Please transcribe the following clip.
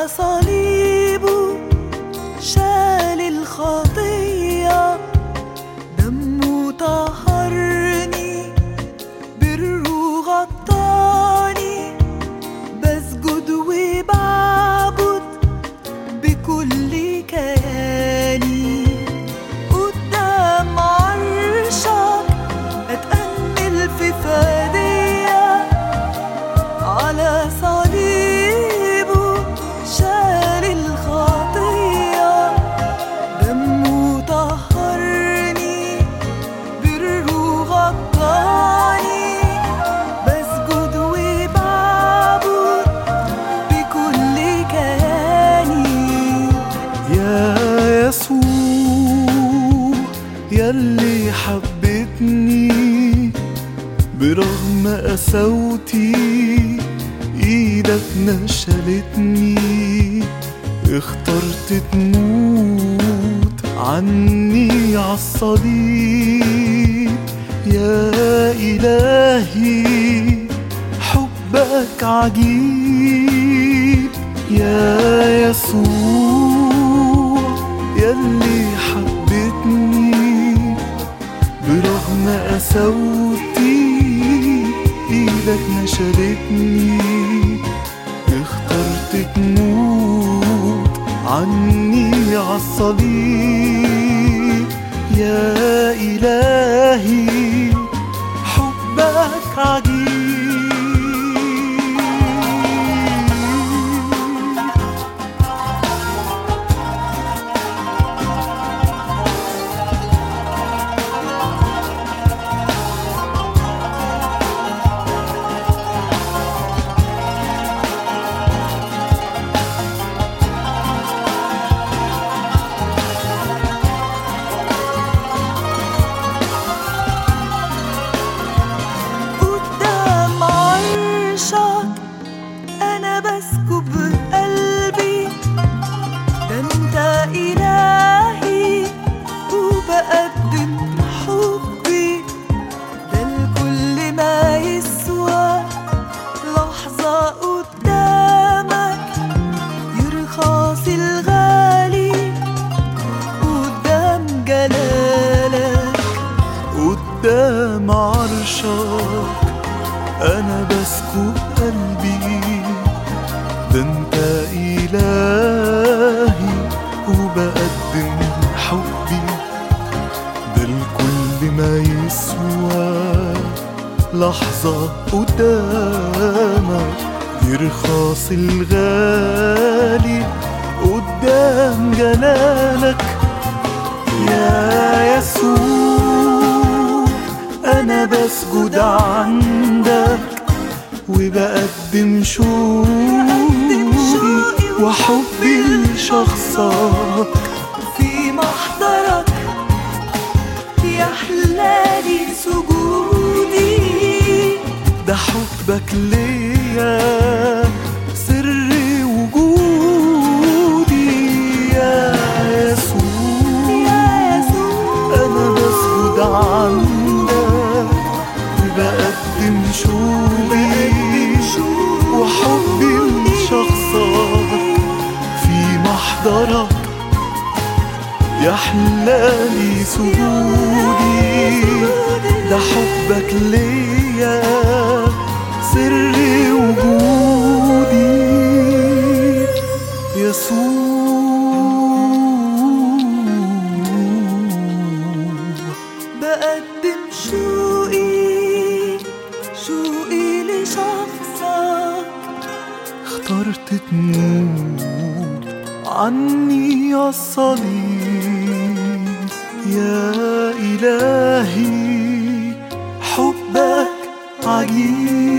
صليبه شال الخطية، دمه طهرني، بره غطاني، بسجد وبعبد بكل كياني. قدام عرشك أتأمل في فدية، على صليبه شال الخطية، دمه طهرني، بره غطاني، بسجد وبعبد بكل كياني. يا يسوع يلي حبتني برغم قساوتي، ايدك نشلتني، اخترت تموت عني عالصليب. يا إلهي حبك عجيب، يا يسوع يلي حبتني برغم قساوتي، ايدك نشلتني، اخترت تموت عني عالصليب. يا إلهي حبك عجيب. أنا بسكب قلبي، ده أنت إلهي، وبقدم حبي، ده الكل ما يسوى لحظة قدامك، يرخص الغالي قدام جلالك. قدام عرشك أنا بسكب قلبي، ده أنت إلهي وبقدم حبي، ده الكل ما يسوى لحظة قدامك، يرخص الغالي قدام جلالك. يا يسوع أنا بسجد عندك، وبقدم شوقي وحبي لشخصك، في محضرك يحلالي سجودي، ده حبك ليا سر وجودي. يا يسوع أنا بسجد عندك، وبقدم شوقي وحبي لشخصك، في محضرك يحلالي سجودي، ده حبك ليا سر وجودي. يسوع بقدم شوقي لشخصك، اخترت تموت عني عالصليب. يا إلهي حبك عجيب.